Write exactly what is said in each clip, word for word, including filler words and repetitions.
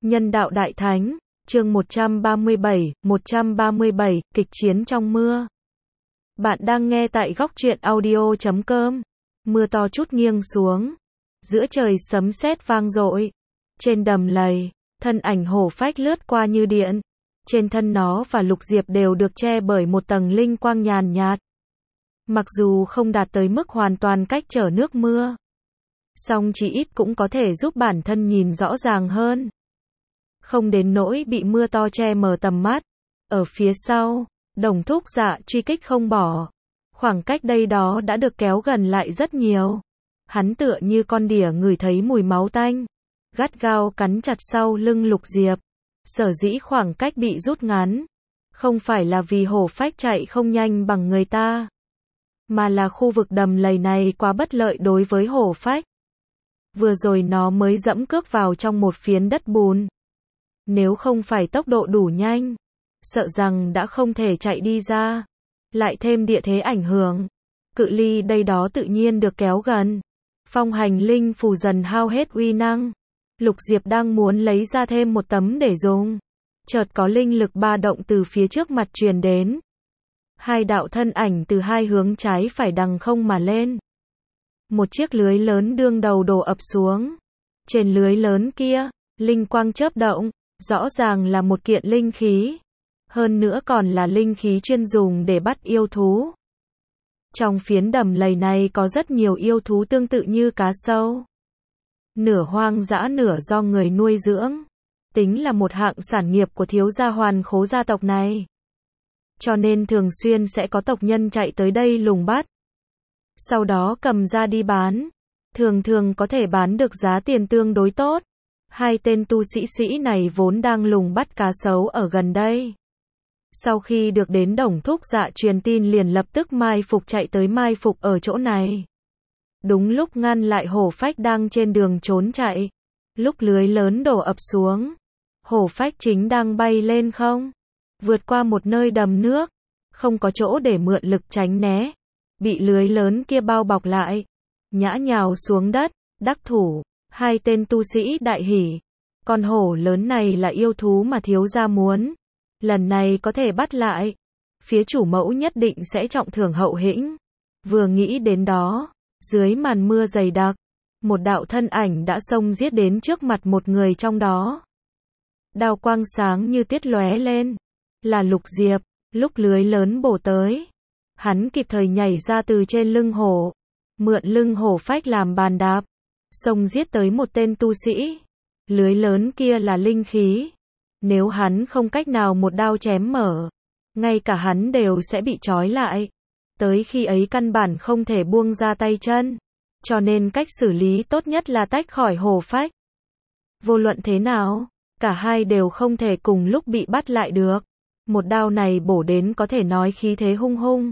Nhân đạo đại thánh, chương một trăm ba mươi bảy, một trăm ba mươi bảy, kịch chiến trong mưa. Bạn đang nghe tại góc truyện audio chấm com. Mưa to chút nghiêng xuống. Giữa trời sấm sét vang dội. Trên đầm lầy, thân ảnh hổ phách lướt qua như điện. Trên thân nó và Lục Diệp đều được che bởi một tầng linh quang nhàn nhạt. Mặc dù không đạt tới mức hoàn toàn cách trở nước mưa, song chỉ ít cũng có thể giúp bản thân nhìn rõ ràng hơn. Không đến nỗi bị mưa to che mờ tầm mắt. Ở phía sau, Đồng Thúc Dạ truy kích không bỏ. Khoảng cách đây đó đã được kéo gần lại rất nhiều. Hắn tựa như con đỉa ngửi thấy mùi máu tanh, gắt gao cắn chặt sau lưng Lục Diệp. Sở dĩ khoảng cách bị rút ngắn, không phải là vì hổ phách chạy không nhanh bằng người ta, mà là khu vực đầm lầy này quá bất lợi đối với hổ phách. Vừa rồi nó mới dẫm cước vào trong một phiến đất bùn. Nếu không phải tốc độ đủ nhanh, sợ rằng đã không thể chạy đi ra. Lại thêm địa thế ảnh hưởng, cự ly đây đó tự nhiên được kéo gần. Phong hành linh phù dần hao hết uy năng. Lục Diệp đang muốn lấy ra thêm một tấm để dùng. Chợt có linh lực ba động từ phía trước mặt truyền đến. Hai đạo thân ảnh từ hai hướng trái phải đằng không mà lên. Một chiếc lưới lớn đương đầu đổ ập xuống. Trên lưới lớn kia, linh quang chớp động, rõ ràng là một kiện linh khí. Hơn nữa còn là linh khí chuyên dùng để bắt yêu thú. Trong phiến đầm lầy này có rất nhiều yêu thú tương tự như cá sấu. Nửa hoang dã nửa do người nuôi dưỡng. Tính là một hạng sản nghiệp của thiếu gia Hoàn Khố gia tộc này. Cho nên thường xuyên sẽ có tộc nhân chạy tới đây lùng bắt. Sau đó cầm ra đi bán. Thường thường có thể bán được giá tiền tương đối tốt. Hai tên tu sĩ sĩ này vốn đang lùng bắt cá sấu ở gần đây. Sau khi được đến Đồng Thúc Dạ truyền tin liền lập tức mai phục chạy tới mai phục ở chỗ này. Đúng lúc ngăn lại hổ phách đang trên đường trốn chạy. Lúc lưới lớn đổ ập xuống, hổ phách chính đang bay lên không, vượt qua một nơi đầm nước, không có chỗ để mượn lực tránh né, bị lưới lớn kia bao bọc lại, nhã nhào xuống đất. Đắc thủ, hai tên tu sĩ đại hỉ. Con hổ lớn này là yêu thú mà thiếu gia muốn, lần này có thể bắt lại, phía chủ mẫu nhất định sẽ trọng thưởng hậu hĩnh. Vừa nghĩ đến đó, dưới màn mưa dày đặc, một đạo thân ảnh đã xông giết đến trước mặt một người trong đó. Đao quang sáng như tiết lóe lên, là Lục Diệp. Lúc lưới lớn bổ tới, hắn kịp thời nhảy ra từ trên lưng hổ, mượn lưng hổ phách làm bàn đạp, xông giết tới một tên tu sĩ. Lưới lớn kia là linh khí, nếu hắn không cách nào một đao chém mở, ngay cả hắn đều sẽ bị trói lại. Tới khi ấy căn bản không thể buông ra tay chân, cho nên cách xử lý tốt nhất là tách khỏi hổ phách. Vô luận thế nào, cả hai đều không thể cùng lúc bị bắt lại được. Một đao này bổ đến có thể nói khí thế hung hung.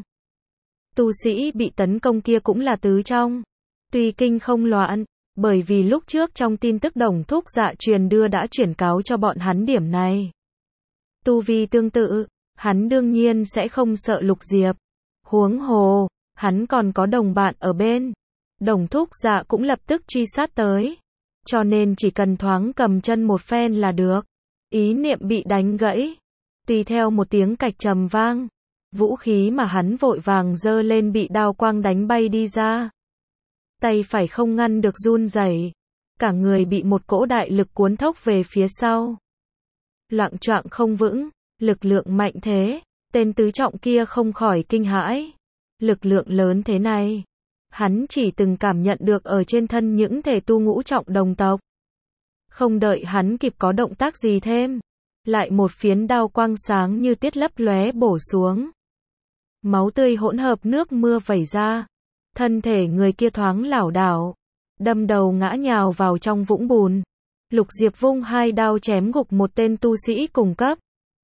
Tu sĩ bị tấn công kia cũng là tứ trong. Tuy kinh không loạn, bởi vì lúc trước trong tin tức Đồng Thúc Dạ truyền đưa đã chuyển cáo cho bọn hắn điểm này. Tu vi tương tự, hắn đương nhiên sẽ không sợ Lục Diệp. Huống hồ, hắn còn có đồng bạn ở bên. Đồng Thúc Dạ cũng lập tức truy sát tới. Cho nên chỉ cần thoáng cầm chân một phen là được. Ý niệm bị đánh gãy. Tùy theo một tiếng cạch trầm vang, vũ khí mà hắn vội vàng giơ lên bị đao quang đánh bay đi ra. Tay phải không ngăn được run rẩy, cả người bị một cỗ đại lực cuốn thốc về phía sau. Loạng choạng không vững, lực lượng mạnh thế, tên tứ trọng kia không khỏi kinh hãi. Lực lượng lớn thế này, hắn chỉ từng cảm nhận được ở trên thân những thể tu ngũ trọng đồng tộc. Không đợi hắn kịp có động tác gì thêm, lại một phiến đao quang sáng như tiết lấp lóe bổ xuống. Máu tươi hỗn hợp nước mưa vẩy ra. Thân thể người kia thoáng lảo đảo, đâm đầu ngã nhào vào trong vũng bùn. Lục Diệp vung hai đao chém gục một tên tu sĩ cùng cấp.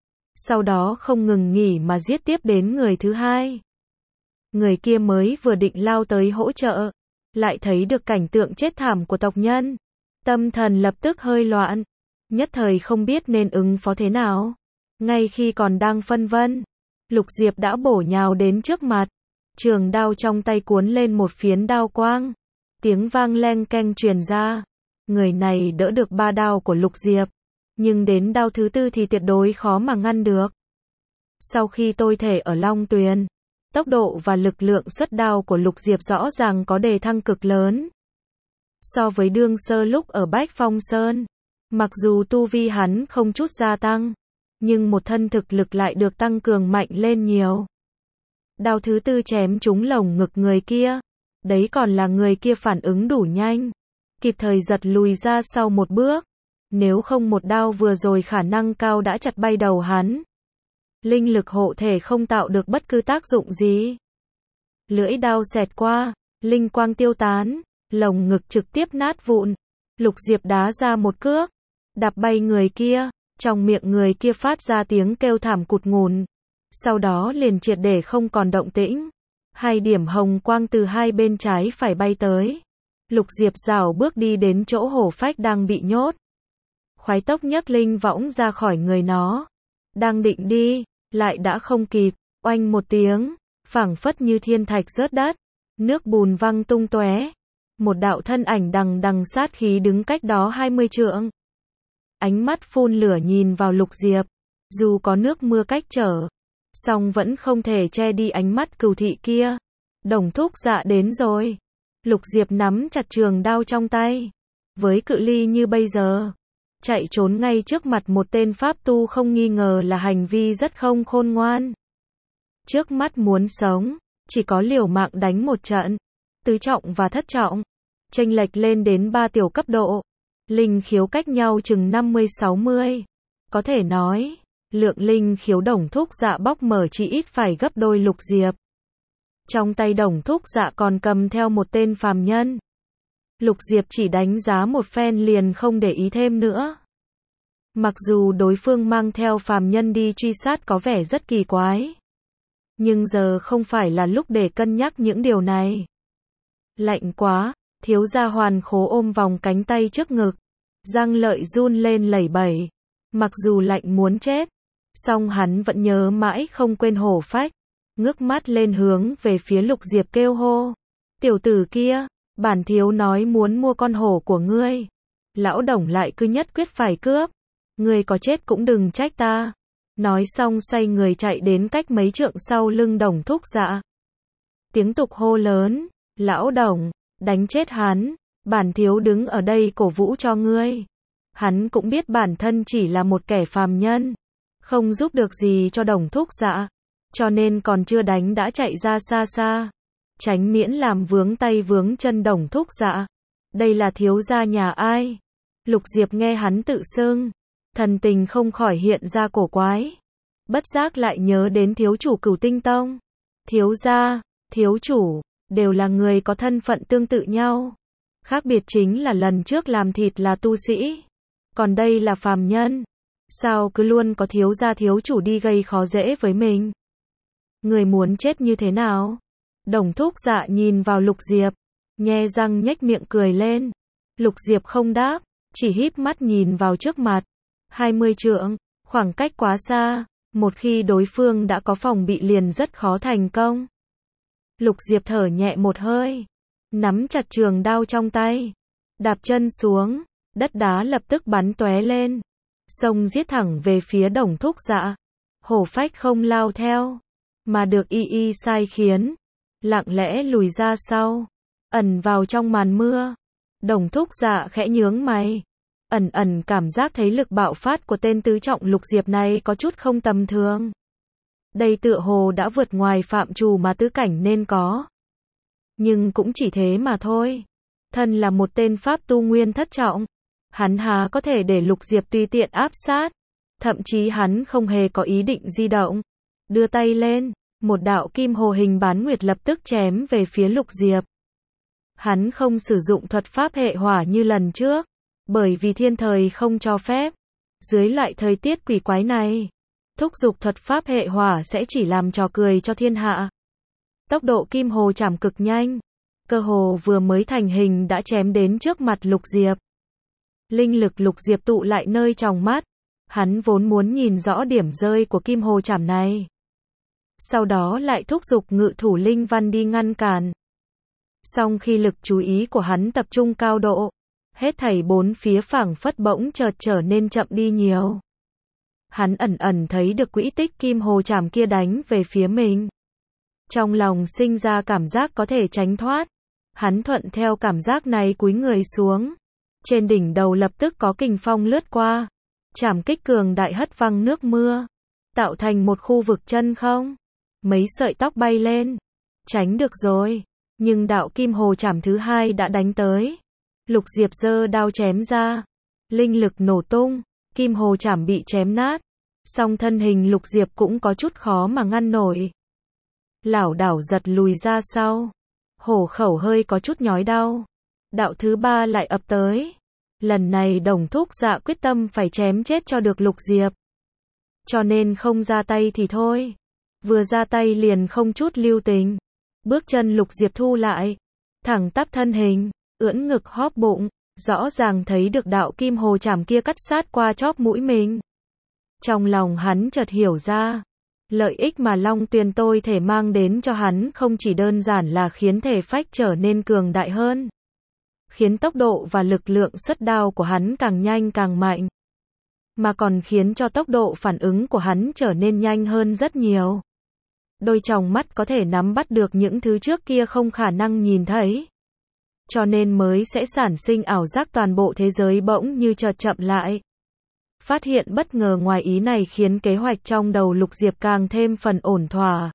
Sau đó không ngừng nghỉ mà giết tiếp đến người thứ hai. Người kia mới vừa định lao tới hỗ trợ, lại thấy được cảnh tượng chết thảm của tộc nhân. Tâm thần lập tức hơi loạn, nhất thời không biết nên ứng phó thế nào. Ngay khi còn đang phân vân, Lục Diệp đã bổ nhào đến trước mặt. Trường đao trong tay cuốn lên một phiến đao quang. Tiếng vang leng keng truyền ra. Người này đỡ được ba đao của Lục Diệp, nhưng đến đao thứ tư thì tuyệt đối khó mà ngăn được. Sau khi tôi thể ở Long Tuyền, tốc độ và lực lượng xuất đao của Lục Diệp rõ ràng có đề thăng cực lớn. So với đương sơ lúc ở Bách Phong Sơn, mặc dù tu vi hắn không chút gia tăng, nhưng một thân thực lực lại được tăng cường mạnh lên nhiều. Đao thứ tư chém trúng lồng ngực người kia, đấy còn là người kia phản ứng đủ nhanh, kịp thời giật lùi ra sau một bước. Nếu không một đao vừa rồi khả năng cao đã chặt bay đầu hắn. Linh lực hộ thể không tạo được bất cứ tác dụng gì. Lưỡi đao xẹt qua, linh quang tiêu tán, lồng ngực trực tiếp nát vụn. Lục Diệp đá ra một cước, đạp bay người kia, trong miệng người kia phát ra tiếng kêu thảm cụt ngùn. Sau đó liền triệt để không còn động tĩnh. Hai điểm hồng quang từ hai bên trái phải bay tới. Lục Diệp rảo bước đi đến chỗ hổ phách đang bị nhốt. Khoái tốc nhấc linh võng ra khỏi người nó. Đang định đi, lại đã không kịp, oanh một tiếng, phảng phất như thiên thạch rớt đất, nước bùn văng tung tóe. Một đạo thân ảnh đằng đằng sát khí đứng cách đó hai mươi trượng. Ánh mắt phun lửa nhìn vào Lục Diệp, dù có nước mưa cách trở, song vẫn không thể che đi ánh mắt cừu thị kia. Đồng Thúc Dạ đến rồi. Lục Diệp nắm chặt trường đao trong tay. Với cự ly như bây giờ, chạy trốn ngay trước mặt một tên pháp tu không nghi ngờ là hành vi rất không khôn ngoan. Trước mắt muốn sống, chỉ có liều mạng đánh một trận. Tứ trọng và thất trọng, chênh lệch lên đến ba tiểu cấp độ. Linh khiếu cách nhau chừng năm mươi sáu mươi. Có thể nói, lượng linh khiếu Đồng Thúc Dạ bóc mở chỉ ít phải gấp đôi Lục Diệp. Trong tay Đồng Thúc Dạ còn cầm theo một tên phàm nhân. Lục Diệp chỉ đánh giá một phen liền không để ý thêm nữa. Mặc dù đối phương mang theo phàm nhân đi truy sát có vẻ rất kỳ quái, nhưng giờ không phải là lúc để cân nhắc những điều này. Lạnh quá, thiếu gia Hoàn Khố ôm vòng cánh tay trước ngực, răng lợi run lên lẩy bẩy. Mặc dù lạnh muốn chết, song hắn vẫn nhớ mãi không quên hổ phách, ngước mắt lên hướng về phía Lục Diệp kêu hô. Tiểu tử kia, bản thiếu nói muốn mua con hổ của ngươi. Lão Đồng lại cứ nhất quyết phải cướp. Ngươi có chết cũng đừng trách ta. Nói xong xoay người chạy đến cách mấy trượng sau lưng Đồng Thúc Dạ. Tiếng tục hô lớn, Lão Đồng, đánh chết hắn, bản thiếu đứng ở đây cổ vũ cho ngươi. Hắn cũng biết bản thân chỉ là một kẻ phàm nhân, không giúp được gì cho Đồng Thúc Dạ, cho nên còn chưa đánh đã chạy ra xa xa, tránh miễn làm vướng tay vướng chân Đồng Thúc Dạ. Đây là thiếu gia nhà ai? Lục Diệp nghe hắn tự xưng, thần tình không khỏi hiện ra cổ quái. Bất giác lại nhớ đến thiếu chủ Cửu Tinh Tông. Thiếu gia, thiếu chủ, đều là người có thân phận tương tự nhau. Khác biệt chính là lần trước làm thịt là tu sĩ, còn đây là phàm nhân. Sao cứ luôn có thiếu gia thiếu chủ đi gây khó dễ với mình? Người muốn chết như thế nào? Đồng Thúc Dạ nhìn vào Lục Diệp, nhe răng nhếch miệng cười lên. Lục Diệp không đáp, chỉ híp mắt nhìn vào trước mặt. hai mươi trượng, khoảng cách quá xa, một khi đối phương đã có phòng bị liền rất khó thành công. Lục Diệp thở nhẹ một hơi, nắm chặt trường đao trong tay, đạp chân xuống, đất đá lập tức bắn tóe lên, xông giết thẳng về phía Đồng Thúc Dạ. Hổ phách không lao theo, mà được y y sai khiến, lặng lẽ lùi ra sau, ẩn vào trong màn mưa. Đồng Thúc Dạ khẽ nhướng mày, ẩn ẩn cảm giác thấy lực bạo phát của tên tứ trọng Lục Diệp này có chút không tầm thường. Đây tựa hồ đã vượt ngoài phạm trù mà tứ cảnh nên có. Nhưng cũng chỉ thế mà thôi. Thân là một tên pháp tu nguyên thất trọng, hắn há có thể để Lục Diệp tùy tiện áp sát. Thậm chí hắn không hề có ý định di động. Đưa tay lên, một đạo kim hồ hình bán nguyệt lập tức chém về phía Lục Diệp. Hắn không sử dụng thuật pháp hệ hỏa như lần trước, bởi vì thiên thời không cho phép. Dưới loại thời tiết quỷ quái này, thúc giục thuật pháp hệ hỏa sẽ chỉ làm trò cười cho thiên hạ. Tốc độ kim hồ chảm cực nhanh, cơ hồ vừa mới thành hình đã chém đến trước mặt Lục Diệp. Linh lực Lục Diệp tụ lại nơi tròng mắt, hắn vốn muốn nhìn rõ điểm rơi của kim hồ chảm này, sau đó lại thúc giục ngự thủ linh văn đi ngăn cản. Song khi lực chú ý của hắn tập trung cao độ, Hết thảy bốn phía phảng phất bỗng chợt trở nên chậm đi nhiều. Hắn ẩn ẩn thấy được quỹ tích kim hồ chảm kia đánh về phía mình. Trong lòng sinh ra cảm giác có thể tránh thoát. Hắn thuận theo cảm giác này cúi người xuống. Trên đỉnh đầu lập tức có kình phong lướt qua. Chảm kích cường đại hất văng nước mưa. Tạo thành một khu vực chân không. Mấy sợi tóc bay lên. Tránh được rồi. Nhưng đạo kim hồ chảm thứ hai đã đánh tới. Lục Diệp giơ đao chém ra. Linh lực nổ tung. Kim hồ chảm bị chém nát. Song thân hình Lục Diệp cũng có chút khó mà ngăn nổi. Lảo đảo giật lùi ra sau. Hổ khẩu hơi có chút nhói đau. Đạo thứ ba lại ập tới. Lần này Đồng Thúc Dạ quyết tâm phải chém chết cho được Lục Diệp. Cho nên không ra tay thì thôi. Vừa ra tay liền không chút lưu tình. Bước chân Lục Diệp thu lại. Thẳng tắp thân hình, ưỡn ngực hóp bụng. Rõ ràng thấy được đạo kim hồ chảm kia cắt sát qua chóp mũi mình. Trong lòng hắn chợt hiểu ra. Lợi ích mà Long Tuyền tôi thể mang đến cho hắn không chỉ đơn giản là khiến thể phách trở nên cường đại hơn. Khiến tốc độ và lực lượng xuất đao của hắn càng nhanh càng mạnh. Mà còn khiến cho tốc độ phản ứng của hắn trở nên nhanh hơn rất nhiều. Đôi tròng mắt có thể nắm bắt được những thứ trước kia không khả năng nhìn thấy. Cho nên mới sẽ sản sinh ảo giác toàn bộ thế giới bỗng như chợt chậm lại. Phát hiện bất ngờ ngoài ý này khiến kế hoạch trong đầu Lục Diệp càng thêm phần ổn thỏa.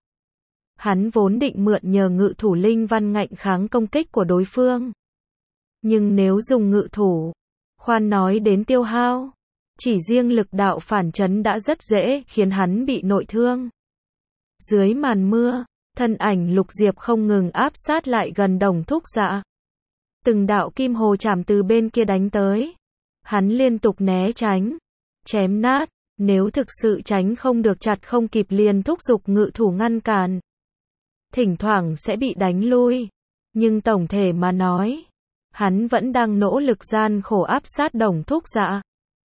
Hắn vốn định mượn nhờ ngự thủ linh văn ngạnh kháng công kích của đối phương. Nhưng nếu dùng ngự thủ, khoan nói đến tiêu hao, chỉ riêng lực đạo phản chấn đã rất dễ khiến hắn bị nội thương. Dưới màn mưa, thân ảnh Lục Diệp không ngừng áp sát lại gần Đồng Thúc Dạ. Từng đạo kim hồ chảm từ bên kia đánh tới. Hắn liên tục né tránh, chém nát, nếu thực sự tránh không được chặt không kịp liền thúc giục ngự thủ ngăn cản. Thỉnh thoảng sẽ bị đánh lui, nhưng tổng thể mà nói, hắn vẫn đang nỗ lực gian khổ áp sát Đồng Thúc Dạ.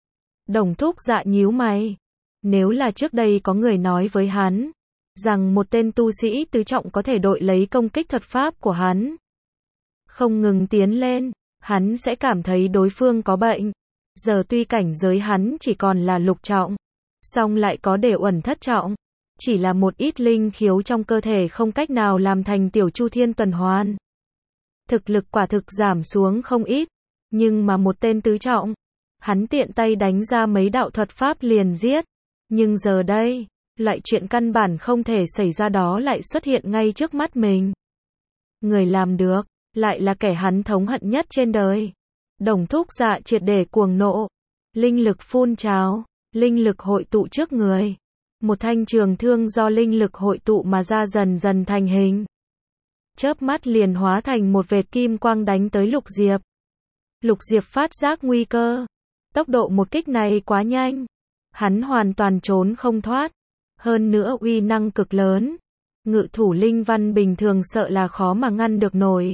Đồng Thúc Dạ nhíu mày, nếu là trước đây có người nói với hắn, rằng một tên tu sĩ tứ trọng có thể đội lấy công kích thuật pháp của hắn, không ngừng tiến lên, hắn sẽ cảm thấy đối phương có bệnh. Giờ tuy cảnh giới hắn chỉ còn là lục trọng, song lại có để uẩn thất trọng, chỉ là một ít linh khiếu trong cơ thể không cách nào làm thành tiểu chu thiên tuần hoàn. Thực lực quả thực giảm xuống không ít, nhưng mà một tên tứ trọng, hắn tiện tay đánh ra mấy đạo thuật pháp liền giết. Nhưng giờ đây, loại chuyện căn bản không thể xảy ra đó lại xuất hiện ngay trước mắt mình. Người làm được, lại là kẻ hắn thống hận nhất trên đời. Đồng Thúc Dạ triệt để cuồng nộ, linh lực phun trào, linh lực hội tụ trước người. Một thanh trường thương do linh lực hội tụ mà ra dần dần thành hình. Chớp mắt liền hóa thành một vệt kim quang đánh tới Lục Diệp. Lục Diệp phát giác nguy cơ. Tốc độ một kích này quá nhanh. Hắn hoàn toàn trốn không thoát. Hơn nữa uy năng cực lớn. Ngự thủ linh văn bình thường sợ là khó mà ngăn được nổi.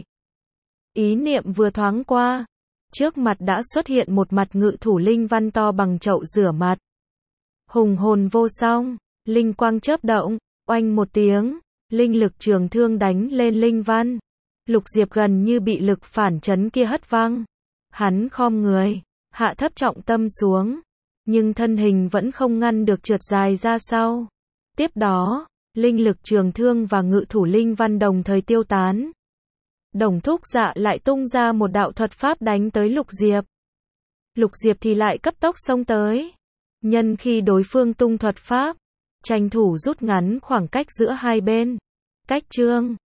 Ý niệm vừa thoáng qua. Trước mặt đã xuất hiện một mặt ngự thủ linh văn to bằng chậu rửa mặt. Hùng hồn vô song, linh quang chớp động, oanh một tiếng, linh lực trường thương đánh lên linh văn. Lục Diệp gần như bị lực phản chấn kia hất văng. Hắn khom người, hạ thấp trọng tâm xuống, nhưng thân hình vẫn không ngăn được trượt dài ra sau. Tiếp đó, linh lực trường thương và ngự thủ linh văn đồng thời tiêu tán. Đồng Thúc Dạ lại tung ra một đạo thuật pháp đánh tới Lục Diệp. Lục Diệp thì lại cấp tốc xông tới. Nhân khi đối phương tung thuật pháp, tranh thủ rút ngắn khoảng cách giữa hai bên. Cách trương,